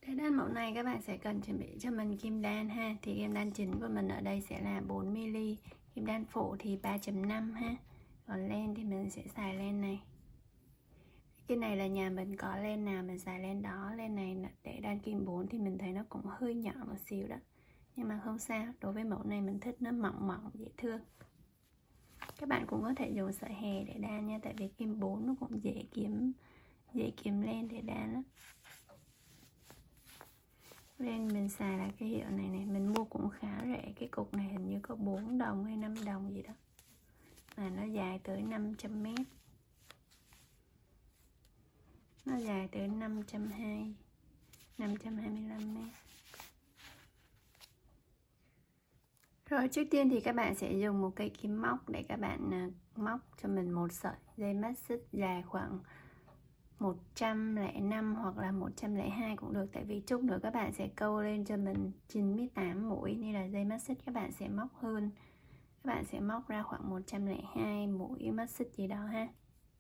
Để đan mẫu này các bạn sẽ cần chuẩn bị cho mình kim đan ha. Thì kim đan chính của mình ở đây sẽ là 4mm, kim đan phụ thì 3.5 ha. Còn len thì mình sẽ xài len này. Cái này là nhà mình có len nào mình xài len đó. Len này để đan kim 4 thì mình thấy nó cũng hơi nhỏ một xíu đó. Nhưng mà không sao, đối với mẫu này mình thích nó mỏng mỏng dễ thương. Các bạn cũng có thể dùng sợi hè để đan nha, tại vì kim 4 nó cũng dễ kiếm len để đan lắm. Len mình xài là cái hiệu này này, mình mua cũng khá rẻ. Cái cục này hình như có 4 đồng hay 5 đồng gì đó, mà nó dài tới 500m. Nó dài tới 525m. Rồi trước tiên thì các bạn sẽ dùng một cây kim móc để các bạn móc cho mình một sợi dây mắt xích dài khoảng 105 hoặc là 102 cũng được, tại vì chút nữa các bạn sẽ câu lên cho mình 98 mũi nên là dây mắt xích các bạn sẽ móc hơn. Các bạn sẽ móc ra khoảng 102 mũi mắt xích gì đó ha.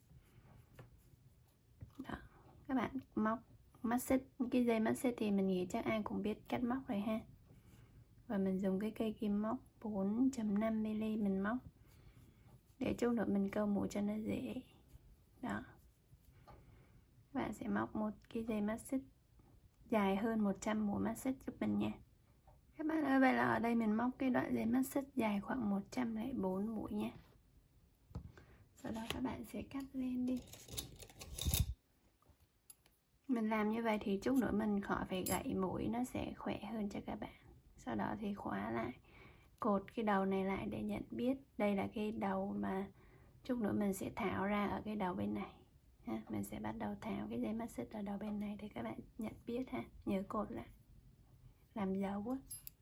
Đó. Các bạn móc mắt xích, cái dây mắt xích thì mình nghĩ chắc ai cũng biết cách móc rồi ha. Và mình dùng cái cây kim móc 4.5mm mình móc để chút nữa mình câu mũi cho nó dễ. Đó. Các bạn sẽ móc một cái dây mắt xích dài hơn 100 mũi mắt xích giúp mình nha. Các bạn ơi, vậy là ở đây mình móc cái đoạn dây mắt xích dài khoảng 104 mũi nha. Sau đó các bạn sẽ cắt lên đi. Mình làm như vậy thì chút nữa mình khỏi phải gãy mũi, nó sẽ khỏe hơn cho các bạn. Sau đó thì khóa lại, cột cái đầu này lại để nhận biết đây là cái đầu mà chút nữa mình sẽ tháo ra ở cái đầu bên này ha. Mình sẽ bắt đầu tháo cái dây mắt xích ở đầu bên này để các bạn nhận biết ha. Nhớ cột lại làm dấu á.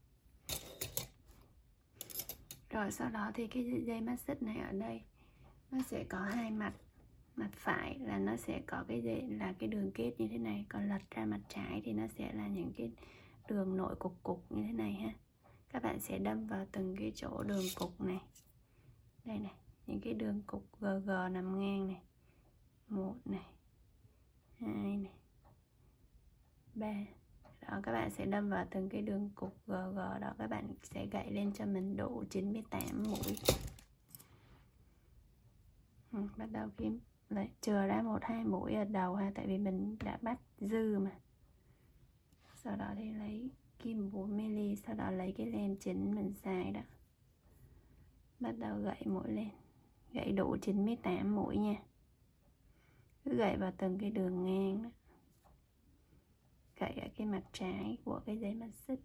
Rồi sau đó thì cái dây mắt xích này ở đây nó sẽ có hai mặt. Mặt phải là nó sẽ có cái dây là cái đường kết như thế này, còn lật ra mặt trái thì nó sẽ là những cái đường nội cục cục như thế này ha. Các bạn sẽ đâm vào từng cái chỗ đường cục này. Đây này, những cái đường cục GG nằm ngang này. 1 này, 2 này, 3. Đó, các bạn sẽ đâm vào từng cái đường cục GG đó, các bạn sẽ gãy lên cho mình độ 98 mũi. Bắt đầu kim lại chừa ra 1-2 mũi ở đầu ha, tại vì mình đã bắt dư mà. Sau đó thì lấy kim 4mm, sau đó lấy cái len chính mình xài đó, bắt đầu gãy mũi lên, gãy đủ 98 mũi nha. Cứ gãy vào từng cái đường ngang đó, gãy ở cái mặt trái của cái dây mắt xích.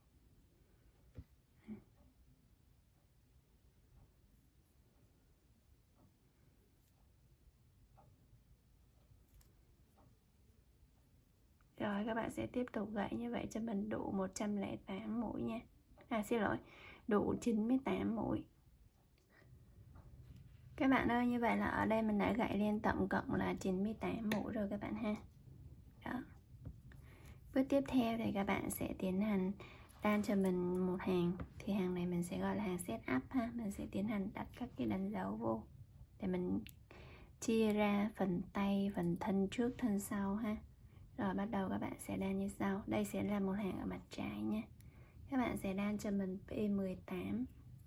Rồi các bạn sẽ tiếp tục gãy như vậy cho mình đủ 108 mũi nha. Xin lỗi, đủ 98 mũi. Các bạn ơi, như vậy là ở đây mình đã gãy lên tổng cộng là 98 mũi rồi các bạn ha. Đó. Bước tiếp theo thì các bạn sẽ tiến hành đan cho mình một hàng. Thì hàng này mình sẽ gọi là hàng set up ha. Mình sẽ tiến hành đặt các cái đánh dấu vô để mình chia ra phần tay, phần thân trước, thân sau ha. Rồi bắt đầu các bạn sẽ đan như sau. Đây sẽ là một hàng ở mặt trái nha. Các bạn sẽ đan cho mình P18.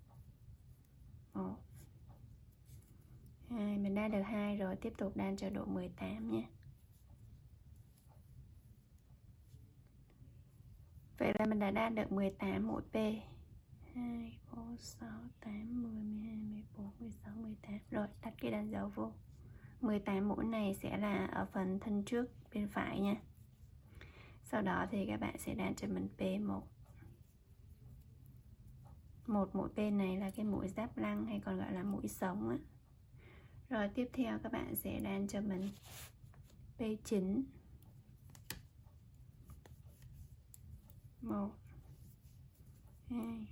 1 2, mình đan được 2 rồi, tiếp tục đan cho độ 18 nha. Vậy là mình đã đan được 18 mũi P. 2, 4, 6, 8, 10, 12, 14, 16, 18. Rồi, đặt cái đánh dấu vô. 18 mũi này sẽ là ở phần thân trước bên phải nha. Sau đó thì các bạn sẽ đan cho mình P1. Một mũi P này là cái mũi giáp lăng hay còn gọi là mũi sống á. Rồi tiếp theo các bạn sẽ đan cho mình P9. 1 2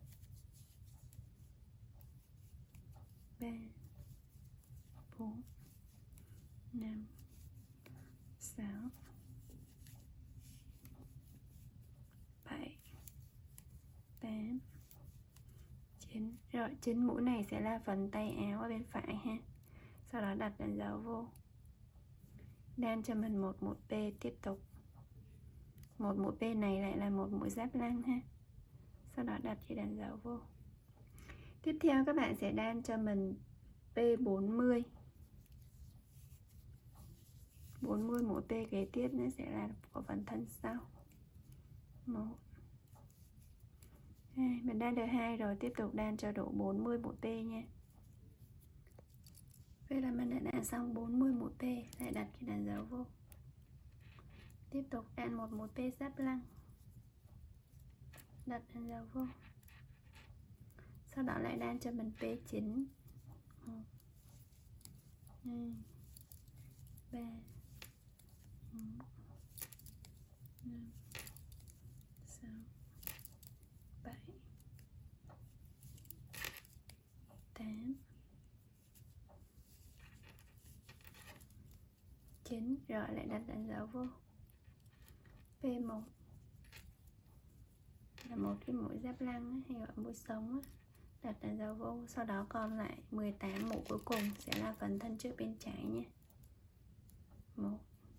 3 4 5 6 7 8 9. Rồi 9 mũi này sẽ là phần tay áo ở bên phải ha. Sau đó đặt đánh dấu vô, đan cho mình một mũi P tiếp tục. một mũi P này lại là một mũi giáp lăng ha. Sau đó đặt dây đàn dấu vô. Tiếp theo các bạn sẽ đan cho mình P40. 40 mũi P kế tiếp nó sẽ là của phần thân sau. 1 2, mình đan được 2 rồi, tiếp tục đan cho đủ 40 mũi P nha. Vậy là mình đã đan xong 40 mũi P, lại đặt cái đàn dấu vô. Tiếp tục đan một mũi P giáp lăng, đặt đàn dấu vô. Sau đó lại đan cho mình P9. 1 2 3 4 5 6 7 8 9. Rồi lại đặt đàn dấu vô. P1 là một cái mũi giáp lăng hay gọi mũi sống, đặt đàn dấu vô. Sau đó còn lại 18 mũi cuối cùng sẽ là phần thân trước bên trái nhé. 1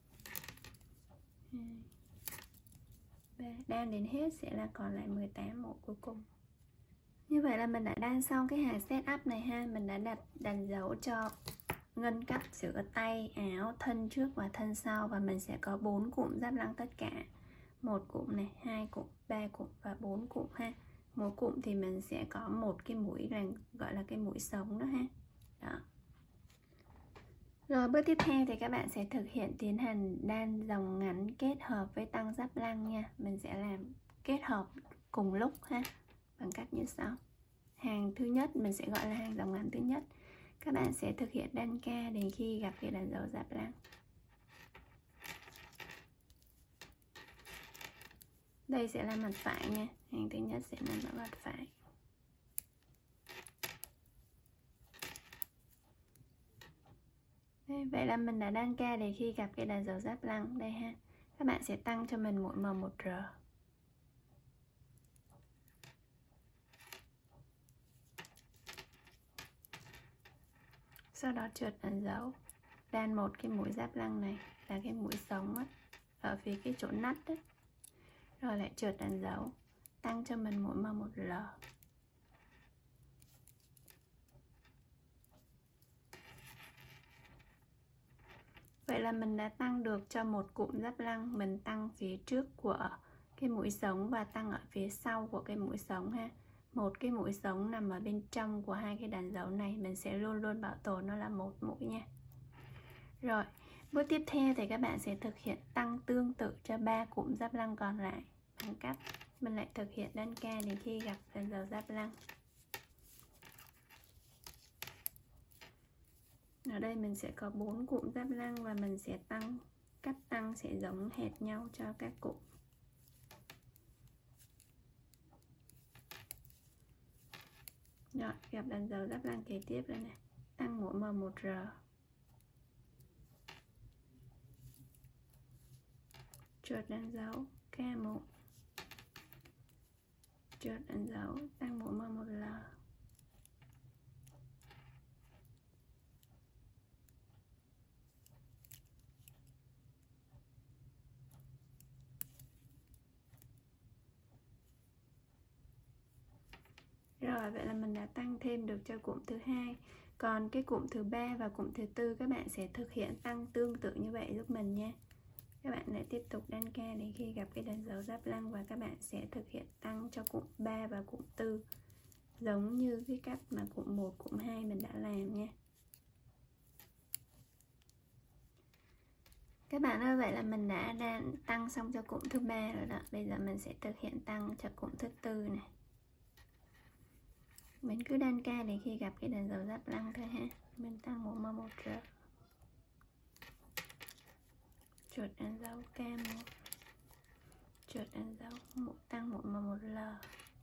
2 3, đan đến hết sẽ là còn lại 18 mũi cuối cùng. Như vậy là mình đã đan xong cái hàng setup này ha. Mình đã đặt đàn dấu cho ngân cấp giữa tay, áo, thân trước và thân sau, và mình sẽ có 4 cụm giáp lăng tất cả. 1 cụm này, 2 cụm, 3 cụm và 4 cụm ha. Mỗi cụm thì mình sẽ có một cái mũi là gọi là cái mũi sống đó ha. Đó. Rồi bước tiếp theo thì các bạn sẽ thực hiện tiến hành đan dòng ngắn kết hợp với tăng giáp lăng nha. Mình sẽ làm kết hợp cùng lúc ha, bằng cách như sau. Hàng thứ nhất mình sẽ gọi là hàng dòng ngắn thứ nhất. Các bạn sẽ thực hiện đan ca đến khi gặp cái đàn dấu giáp lăng. Đây sẽ là mặt phải nha. Hàng thứ nhất sẽ là mặt phải. Đây, vậy là mình đã đan ca để khi gặp cái đàn dấu giáp lăng đây ha. Các bạn sẽ tăng cho mình mũi M1R. Sau đó trượt đàn dấu, đan một cái mũi giáp lăng này là cái mũi sống á, ở phía cái chỗ nắt đấy. Rồi lại trượt đàn dấu, tăng cho mình mũi M1L. Vậy là mình đã tăng được cho một cụm giáp lăng. Mình tăng phía trước của cái mũi sống và tăng ở phía sau của cái mũi sống ha. Một cái mũi sống nằm ở bên trong của hai cái đàn dấu này, mình sẽ luôn luôn bảo tồn nó là một mũi nha. Rồi bước tiếp theo thì các bạn sẽ thực hiện tăng tương tự cho 3 cụm giáp lăng còn lại, bằng cách mình lại thực hiện đan ca đến khi gặp đàn dấu giáp lăng. Ở đây mình sẽ có 4 cụm giáp lăng và mình sẽ tăng, cách tăng sẽ giống hệt nhau cho các cụm. Rồi, gặp đàn dấu giáp lăng kế tiếp đây này, tăng mũi M1R. Trượt đàn dấu K1. Trượt đàn dấu tăng mũi M1L. Rồi vậy là mình đã tăng thêm được cho cụm thứ hai. Còn cái cụm thứ ba và cụm thứ tư các bạn sẽ thực hiện tăng tương tự như vậy giúp mình nha. Các bạn lại tiếp tục đan ca đến khi gặp cái đàn dấu giáp lăng và các bạn sẽ thực hiện tăng cho cụm 3 và cụm 4 giống như cái cách mà cụm 1, cụm 2 mình đã làm nha. Các bạn ơi, vậy là mình đã tăng xong cho cụm thứ 3 rồi đó. Bây giờ mình sẽ thực hiện tăng cho cụm thứ 4 này. Mình cứ đan ca để khi gặp cái đàn dấu giáp lăng thôi ha. Mình tăng mũi M1R. Trượt đàn dấu K1. Trượt đàn dấu tăng mũi M1L.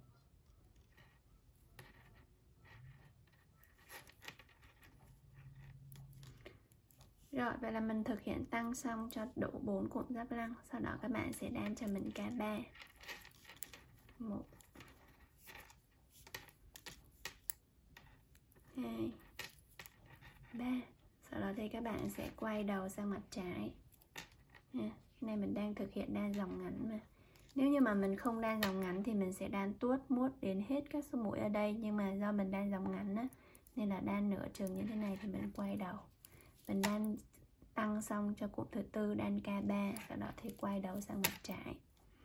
Rồi vậy là mình thực hiện tăng xong cho đủ 4 cụm giáp lăng. Sau đó các bạn sẽ đan cho mình K3. 1 2 3. Sau đó thì các bạn sẽ quay đầu sang mặt trái. Cái này mình đang thực hiện đan dòng ngắn mà. Nếu như mà mình không đan dòng ngắn thì mình sẽ đan tuốt muốt đến hết các số mũi ở đây, nhưng mà do mình đan dòng ngắn á, nên là đan nửa chừng như thế này thì mình quay đầu. Mình đan tăng xong cho cụm thứ tư, đan K3, sau đó thì quay đầu sang mặt trái.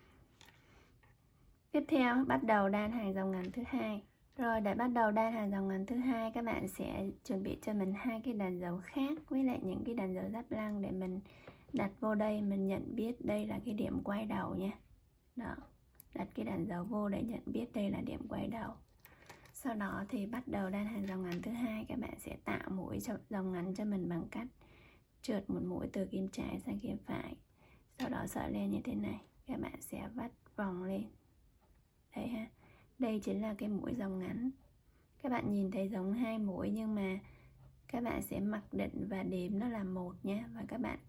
Tiếp theo bắt đầu đan hàng dòng ngắn thứ hai. Rồi để bắt đầu đan hàng dòng ngắn thứ hai, các bạn sẽ chuẩn bị cho mình hai cái đàn dấu khác với lại những cái đàn dấu giáp lăng để mình đặt vô đây, mình nhận biết đây là cái điểm quay đầu nha. Đó, đặt cái đàn dấu vô để nhận biết đây là điểm quay đầu. Sau đó thì bắt đầu đan hàng dòng ngắn thứ hai, các bạn sẽ tạo mũi dòng ngắn cho mình bằng cách trượt một mũi từ kim trái sang kim phải. Sau đó sợi lên như thế này, các bạn sẽ vắt vòng lên. Đây ha, đây chính là cái mũi dòng ngắn. Các bạn nhìn thấy giống hai mũi nhưng mà các bạn sẽ mặc định và đếm nó là một nhé. Và các bạn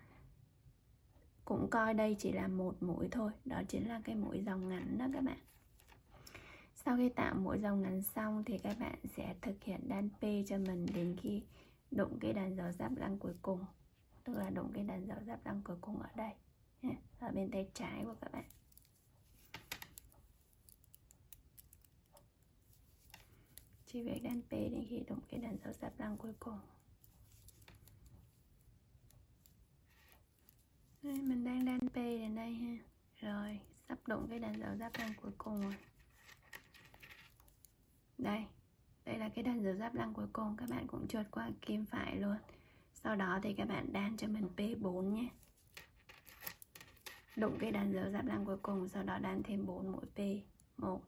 cũng coi đây chỉ là một mũi thôi. Đó chính là cái mũi dòng ngắn đó các bạn. Sau khi tạo mũi dòng ngắn xong thì các bạn sẽ thực hiện đan P cho mình đến khi đụng cái đàn dấu giáp lăng cuối cùng. Tức là đụng cái đàn dấu giáp lăng cuối cùng ở đây, ở bên tay trái của các bạn. Chỉ việc đan P đến khi đụng cái đàn dấu giáp lăng cuối cùng. Đây, mình đang đan P đến đây ha. Rồi, sắp đụng cái đàn dấu giáp lăng cuối cùng rồi. Đây là cái đàn dấu giáp lăng cuối cùng, các bạn cũng trượt qua kim phải luôn. Sau đó thì các bạn đan cho mình P4 nhé. Đụng cái đàn dấu giáp lăng cuối cùng, sau đó đan thêm 4 mũi P. 1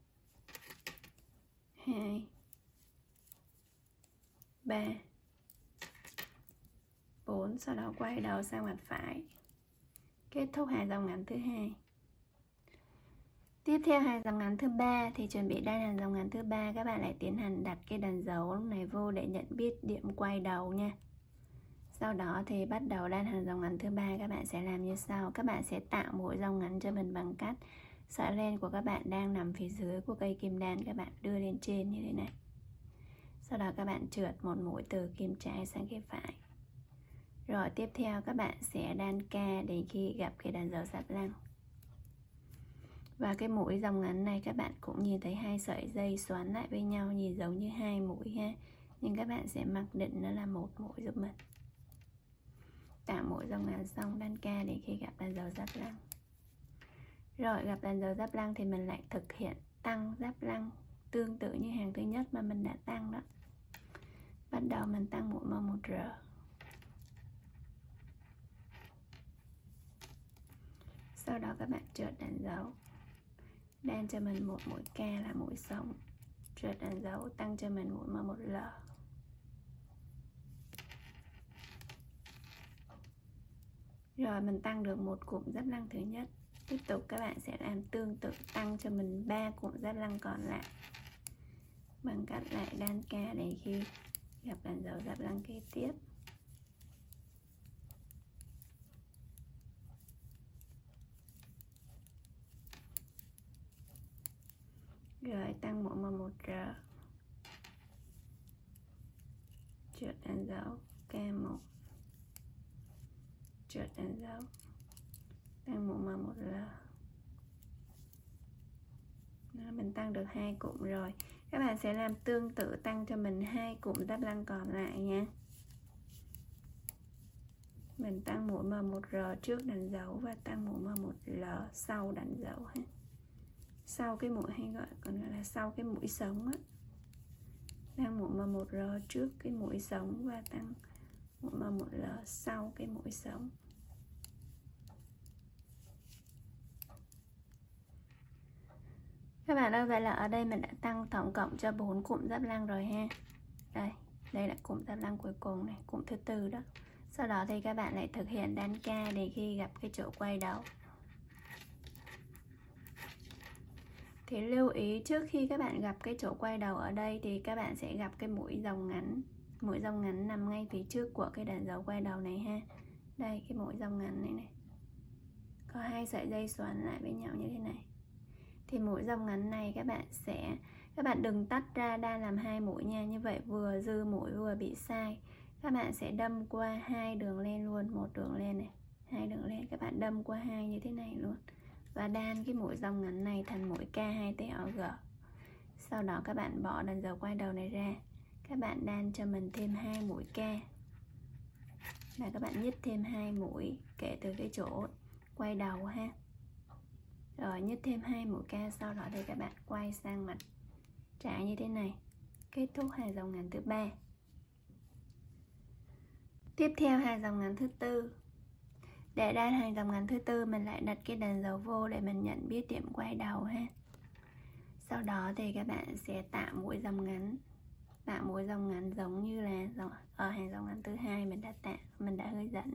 2 3 4, sau đó quay đầu sang mặt phải. Kết thúc hàng dòng ngắn thứ hai. Tiếp theo hàng dòng ngắn thứ ba thì chuẩn bị đan hàng dòng ngắn thứ ba, các bạn lại tiến hành đặt cái đàn dấu này vô để nhận biết điểm quay đầu nha. Sau đó thì bắt đầu đan hàng dòng ngắn thứ ba, các bạn sẽ làm như sau. Các bạn sẽ tạo mũi dòng ngắn cho mình bằng cách sợi len của các bạn đang nằm phía dưới của cây kim đan, các bạn đưa lên trên như thế này. Sau đó các bạn trượt một mũi từ kim trái sang kim phải. Rồi tiếp theo các bạn sẽ đan K đến khi gặp cái đàn dấu giáp lăng. Và cái mũi dòng ngắn này các bạn cũng nhìn thấy hai sợi dây xoắn lại với nhau, nhìn giống như hai mũi ha. Nhưng các bạn sẽ mặc định nó là một mũi giúp mình. Tạo mũi dòng ngắn xong đan K đến khi gặp đàn dấu giáp lăng. Rồi gặp đàn dấu giáp lăng thì mình lại thực hiện tăng giáp lăng tương tự như hàng thứ nhất mà mình đã tăng đó. Bắt đầu mình tăng mũi M1R. Sau đó các bạn trượt đàn dấu, đan cho mình một mũi K là mũi sống, trượt đàn dấu tăng cho mình mũi M1L. Rồi mình tăng được một cụm giáp lăng thứ nhất. Tiếp tục các bạn sẽ làm tương tự, tăng cho mình 3 cụm giáp lăng còn lại bằng cách lại đan K đến khi gặp đàn dấu giáp lăng kế tiếp. Rồi tăng mũi M1R, trượt đàn dấu K1, trượt đàn dấu, tăng mũi M1L. Đó, mình tăng được 2 cụm rồi. Các bạn sẽ làm tương tự tăng cho mình 2 cụm giáp lăng còn lại nha. Mình tăng mũi M1R trước đàn dấu và tăng mũi M1L sau đàn dấu ha. Sau cái mũi hay còn gọi là sau cái mũi sống á. Tăng mũi M1R trước cái mũi sống và tăng mũi M1L sau cái mũi sống. Các bạn ơi, vậy là ở đây mình đã tăng tổng cộng cho 4 cụm giáp lăng rồi ha. Đây là cụm giáp lăng cuối cùng này, cụm thứ tư đó. Sau đó thì các bạn lại thực hiện đan K để khi gặp cái chỗ quay đầu. Thì lưu ý trước khi các bạn gặp cái chỗ quay đầu ở đây thì các bạn sẽ gặp cái mũi dòng ngắn. Mũi dòng ngắn nằm ngay phía trước của cái đàn dấu quay đầu này ha. Đây, cái mũi dòng ngắn này này. Có hai sợi dây xoắn lại với nhau như thế này. Thì mũi dòng ngắn này các bạn đừng tách ra đan làm hai mũi nha, như vậy vừa dư mũi vừa bị sai. Các bạn sẽ đâm qua hai đường lên luôn, một đường lên này, hai đường lên, các bạn đâm qua hai như thế này luôn. và đan cái mũi dòng ngắn này thành mũi K2TOG. Sau đó các bạn bỏ đàn dấu quay đầu này ra, các bạn đan cho mình thêm 2 mũi K, và các bạn nhích thêm 2 mũi kể từ cái chỗ quay đầu ha. Rồi nhích thêm 2 mũi K, sau đó thì các bạn quay sang mặt trái như thế này, kết thúc hàng dòng ngắn thứ 3. Tiếp theo hàng dòng ngắn thứ 4. Để đan hàng dòng ngắn thứ 4, mình lại đặt cái đàn dấu vô để mình nhận biết điểm quay đầu ha. Sau đó thì các bạn sẽ tạo mũi dòng ngắn. Tạo mũi dòng ngắn giống như là ở hàng dòng ngắn thứ 2 mình đã hướng dẫn.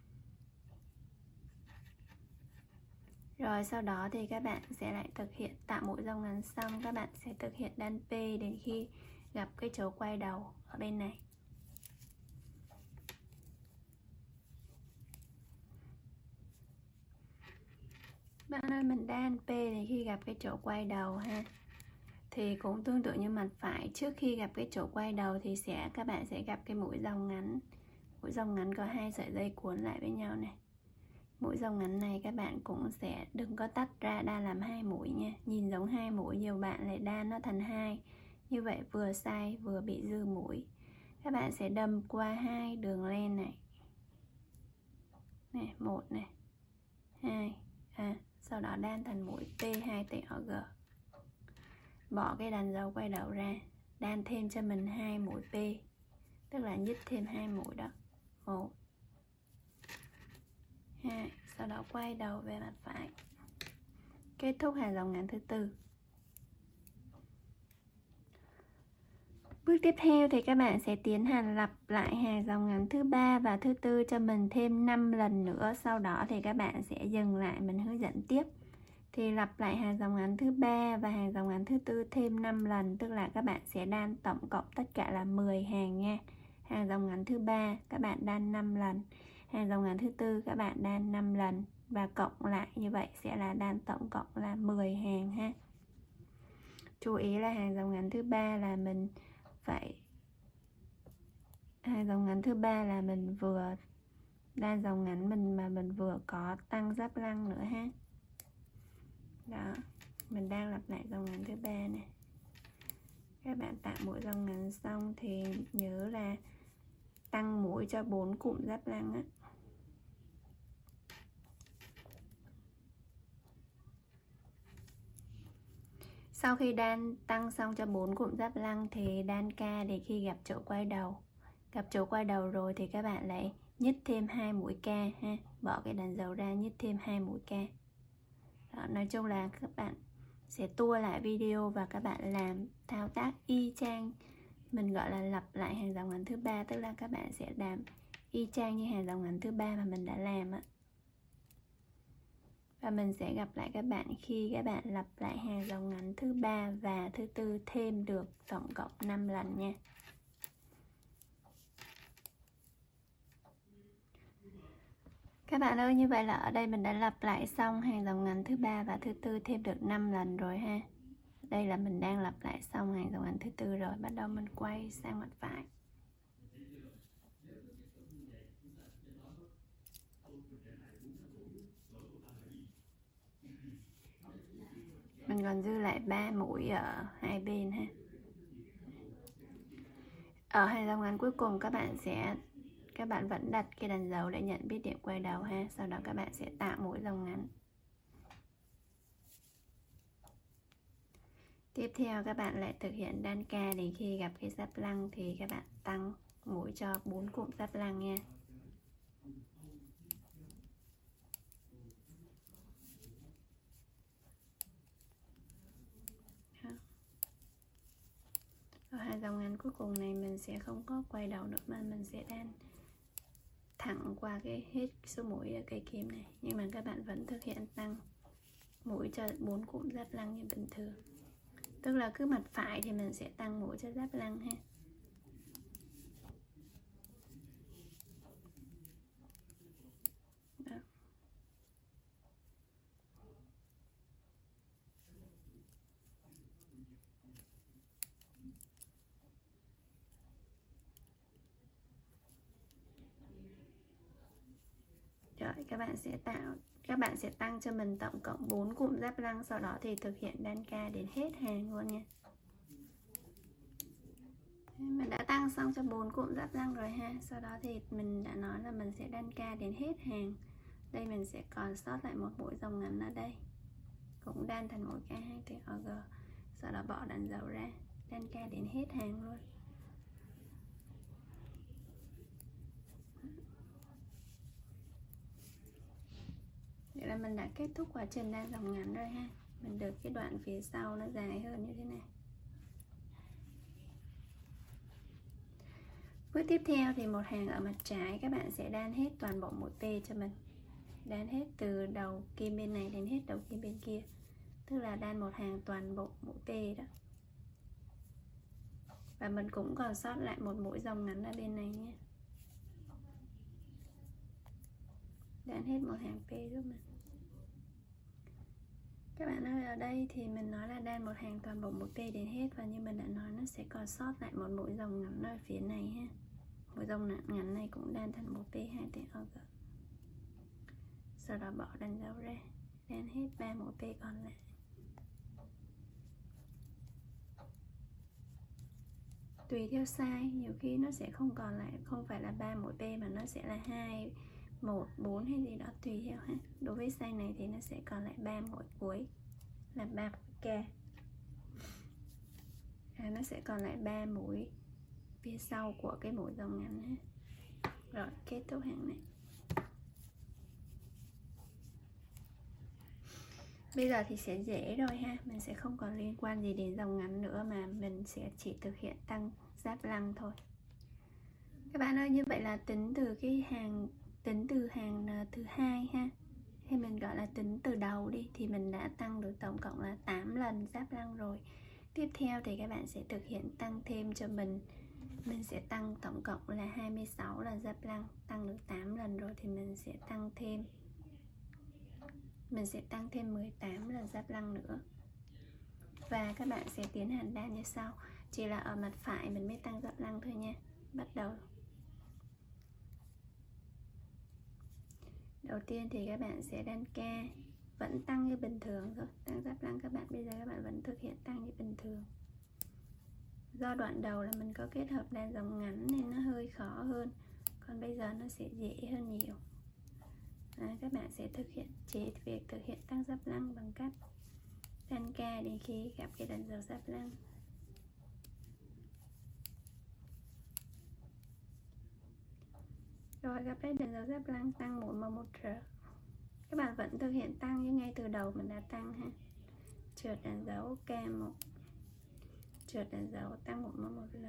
Rồi sau đó thì các bạn sẽ lại thực hiện tạo mũi dòng ngắn xong, các bạn sẽ thực hiện đan P đến khi gặp cái chỗ quay đầu ở bên này. Bạn ơi, mình đan P đến khi gặp cái chỗ quay đầu ha. Thì cũng tương tự như mặt phải, trước khi gặp cái chỗ quay đầu thì các bạn sẽ gặp cái mũi dòng ngắn. Mũi dòng ngắn có 2 sợi dây cuốn lại với nhau này. Mũi dòng ngắn này các bạn cũng sẽ đừng có tách ra, đan làm 2 mũi nha. Nhìn giống 2 mũi, nhiều bạn lại đan nó thành 2. Như vậy vừa sai vừa bị dư mũi. Các bạn sẽ đâm qua 2 đường len này. Này, 1 này, 2. Sau đó đan thành mũi P2TOG. Bỏ cái đàn dấu quay đầu ra, đan thêm cho mình 2 mũi P, tức là nhích thêm 2 mũi đó. 1, 2, sau đó quay đầu về mặt phải. Kết thúc hàng dòng ngắn thứ 4. Bước tiếp theo thì các bạn sẽ tiến hành lặp lại hàng dòng ngắn thứ 3 và thứ 4 cho mình thêm 5 lần nữa. Sau đó thì các bạn sẽ dừng lại, mình hướng dẫn tiếp. Thì lặp lại hàng dòng ngắn thứ 3 và hàng dòng ngắn thứ 4 thêm 5 lần, tức là các bạn sẽ đan tổng cộng tất cả là 10 hàng nha. Hàng dòng ngắn thứ 3 các bạn đan 5 lần, hàng dòng ngắn thứ 4 các bạn đan 5 lần, và cộng lại như vậy sẽ là đan tổng cộng là 10 hàng ha. Chú ý là hàng dòng ngắn thứ 3 là mình phải hàng dòng ngắn thứ 3 là mình vừa đan dòng ngắn mà mình vừa có tăng giáp lăng nữa ha. Đó, mình đang lặp lại dòng ngắn thứ 3 này. Các bạn tạo mũi dòng ngắn xong thì nhớ là tăng mũi cho 4 cụm giáp lăng á. Sau khi đan tăng xong cho 4 cụm giáp lăng thì đan K để khi gặp chỗ quay đầu. Gặp chỗ quay đầu rồi thì các bạn lại nhích thêm 2 mũi K ha. Bỏ cái đàn dấu ra, nhích thêm 2 mũi K. Đó, nói chung là các bạn sẽ tua lại video và các bạn làm thao tác y chang, mình gọi là lặp lại hàng dòng ngắn thứ 3, tức là các bạn sẽ làm y chang như hàng dòng ngắn thứ 3 mà mình đã làm á. Và mình sẽ gặp lại các bạn khi các bạn lặp lại hàng dòng ngắn thứ 3 và thứ 4 thêm được tổng cộng 5 lần nha. Các bạn ơi, như vậy là ở đây mình đã lặp lại xong hàng dòng ngắn thứ 3 và thứ 4 thêm được 5 lần rồi ha. Đây là mình đang lặp lại xong hàng dòng ngắn thứ 4 rồi, bắt đầu mình quay sang mặt phải. Mình còn dư lại 3 mũi ở hai bên ha. Ở hàng dòng ngắn cuối cùng các bạn vẫn đặt cái đàn dấu để nhận biết điểm quay đầu ha. Sau đó các bạn sẽ tạo mũi dòng ngắn. Tiếp theo các bạn lại thực hiện đan K đến khi gặp cái giáp lăng thì các bạn tăng mũi cho 4 cụm giáp lăng nha. Ở hai dòng ngắn cuối cùng này mình sẽ không có quay đầu nữa mà mình sẽ đan thẳng qua cái hết số mũi ở cây kim này, nhưng mà các bạn vẫn thực hiện tăng mũi cho 4 cụm giáp lăng như bình thường, tức là cứ mặt phải thì mình sẽ tăng mũi cho giáp lăng ha. Đó. Rồi các bạn sẽ tạo các bạn sẽ tăng cho mình tổng cộng 4 cụm giáp răng, sau đó thì thực hiện đan ca đến hết hàng luôn nha. Mình đã tăng xong cho 4 cụm giáp răng rồi ha. Sau đó thì mình đã nói là mình sẽ đan ca đến hết hàng. Đây mình sẽ còn sót lại một mũi rồng ngắn ở đây, cũng đan thành mũi K2 tuyến OG. Sau đó bỏ đàn dấu ra, đan ca đến hết hàng luôn. Vậy là mình đã kết thúc quá trình đan rồng ngắn rồi ha. Mình được cái đoạn phía sau nó dài hơn như thế này. Bước tiếp theo thì một hàng ở mặt trái các bạn sẽ đan hết toàn bộ mũi P cho mình. Đan hết từ đầu kim bên này đến hết đầu kim bên kia. Tức là đan một hàng toàn bộ mũi P đó. Và mình cũng còn sót lại một mũi rồng ngắn ở bên này nhé. Đan hết một hàng P giúp mình. Các bạn ơi, ở đây thì mình nói là đan một hàng toàn bộ mũi P đến hết, và như mình đã nói nó sẽ còn sót lại một mũi rồng ngắn ở phía này ha. Mũi rồng ngắn này cũng đan thành mũi P2 tuyến OG. Sau đó bỏ đàn dấu ra, đan hết 3 mũi P còn lại. Tùy theo size, nhiều khi nó sẽ không còn lại, không phải là 3 mũi P mà nó sẽ là 2, 1, 4 hay gì đó tùy theo ha. Đối với size này thì nó sẽ còn lại 3 mũi cuối là 3 mũi K. Nó sẽ còn lại 3 mũi phía sau của cái mũi rồng ngắn ha. Rồi, kết thúc hàng này. Bây giờ thì sẽ dễ rồi ha, mình sẽ không còn liên quan gì đến rồng ngắn nữa mà mình sẽ chỉ thực hiện tăng giáp răng thôi. Các bạn ơi, như vậy là tính từ hàng thứ hai ha, hay mình gọi là tính từ đầu đi, thì mình đã tăng được tổng cộng là 8 lần giáp răng rồi. Tiếp theo thì các bạn sẽ thực hiện tăng thêm cho mình sẽ tăng tổng cộng là 26 lần giáp răng. Tăng được 8 lần rồi thì mình sẽ tăng thêm 18 lần giáp răng nữa. Và các bạn sẽ tiến hành đan như sau. Chỉ là ở mặt phải mình mới tăng giáp răng thôi nha. Bắt đầu. Đầu tiên thì các bạn sẽ đan ca, vẫn tăng như bình thường thôi. Tăng giáp răng các bạn, bây giờ các bạn vẫn thực hiện tăng như bình thường. Do đoạn đầu là mình có kết hợp đan rồng ngắn nên nó hơi khó hơn, còn bây giờ nó sẽ dễ hơn nhiều. Các bạn sẽ chỉ việc thực hiện tăng giáp răng bằng cách đan ca đến khi gặp cái đàn dấu giáp răng. Rồi gặp cái đàn dấu giáp răng tăng mũi M1 R. Các bạn vẫn thực hiện tăng như ngay từ đầu mình đã tăng ha. Trượt đàn dấu K1, trượt đàn dấu tăng mũi M1 R.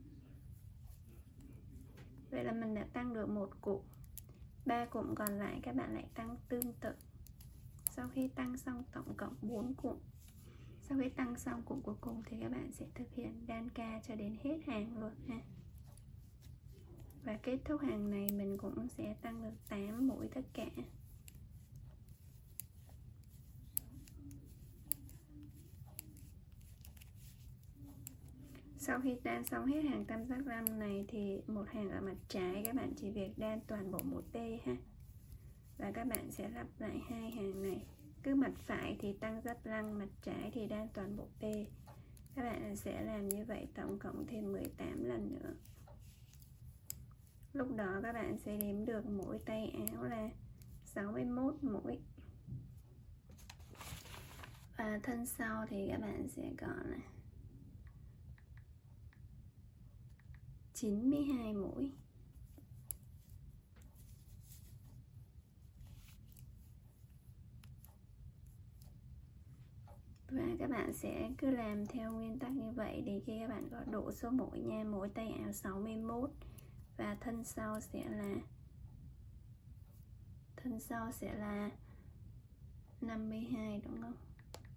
Vậy là mình đã tăng được một cụm. 3 cụm còn lại các bạn lại tăng tương tự. Sau khi tăng xong tổng cộng 4 cụm, sau khi tăng xong cụm cuối cùng thì các bạn sẽ thực hiện đan ca cho đến hết hàng luôn ha. Và kết thúc hàng này mình cũng sẽ tăng được 8 mũi tất cả. Sau khi đan xong hết hàng tam giác răng này thì một hàng ở mặt trái các bạn chỉ việc đan toàn bộ mũi P ha. Và các bạn sẽ lặp lại hai hàng này. Cứ mặt phải thì tăng giáp răng, mặt trái thì đan toàn bộ P. Các bạn sẽ làm như vậy tổng cộng thêm 18 lần nữa. Lúc đó các bạn sẽ đếm được mỗi tay áo là 61 mũi. Và thân sau thì các bạn sẽ còn là 92 mũi. Và các bạn sẽ cứ làm theo nguyên tắc như vậy đến khi các bạn có đủ số mũi nha. Mỗi tay áo 61 và thân sau sẽ là 52 đúng không?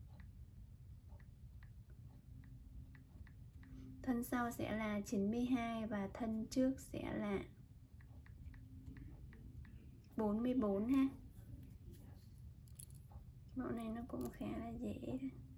Thân sau sẽ là 92 và thân trước sẽ là 44 ha. Mẫu này nó cũng khá là dễ.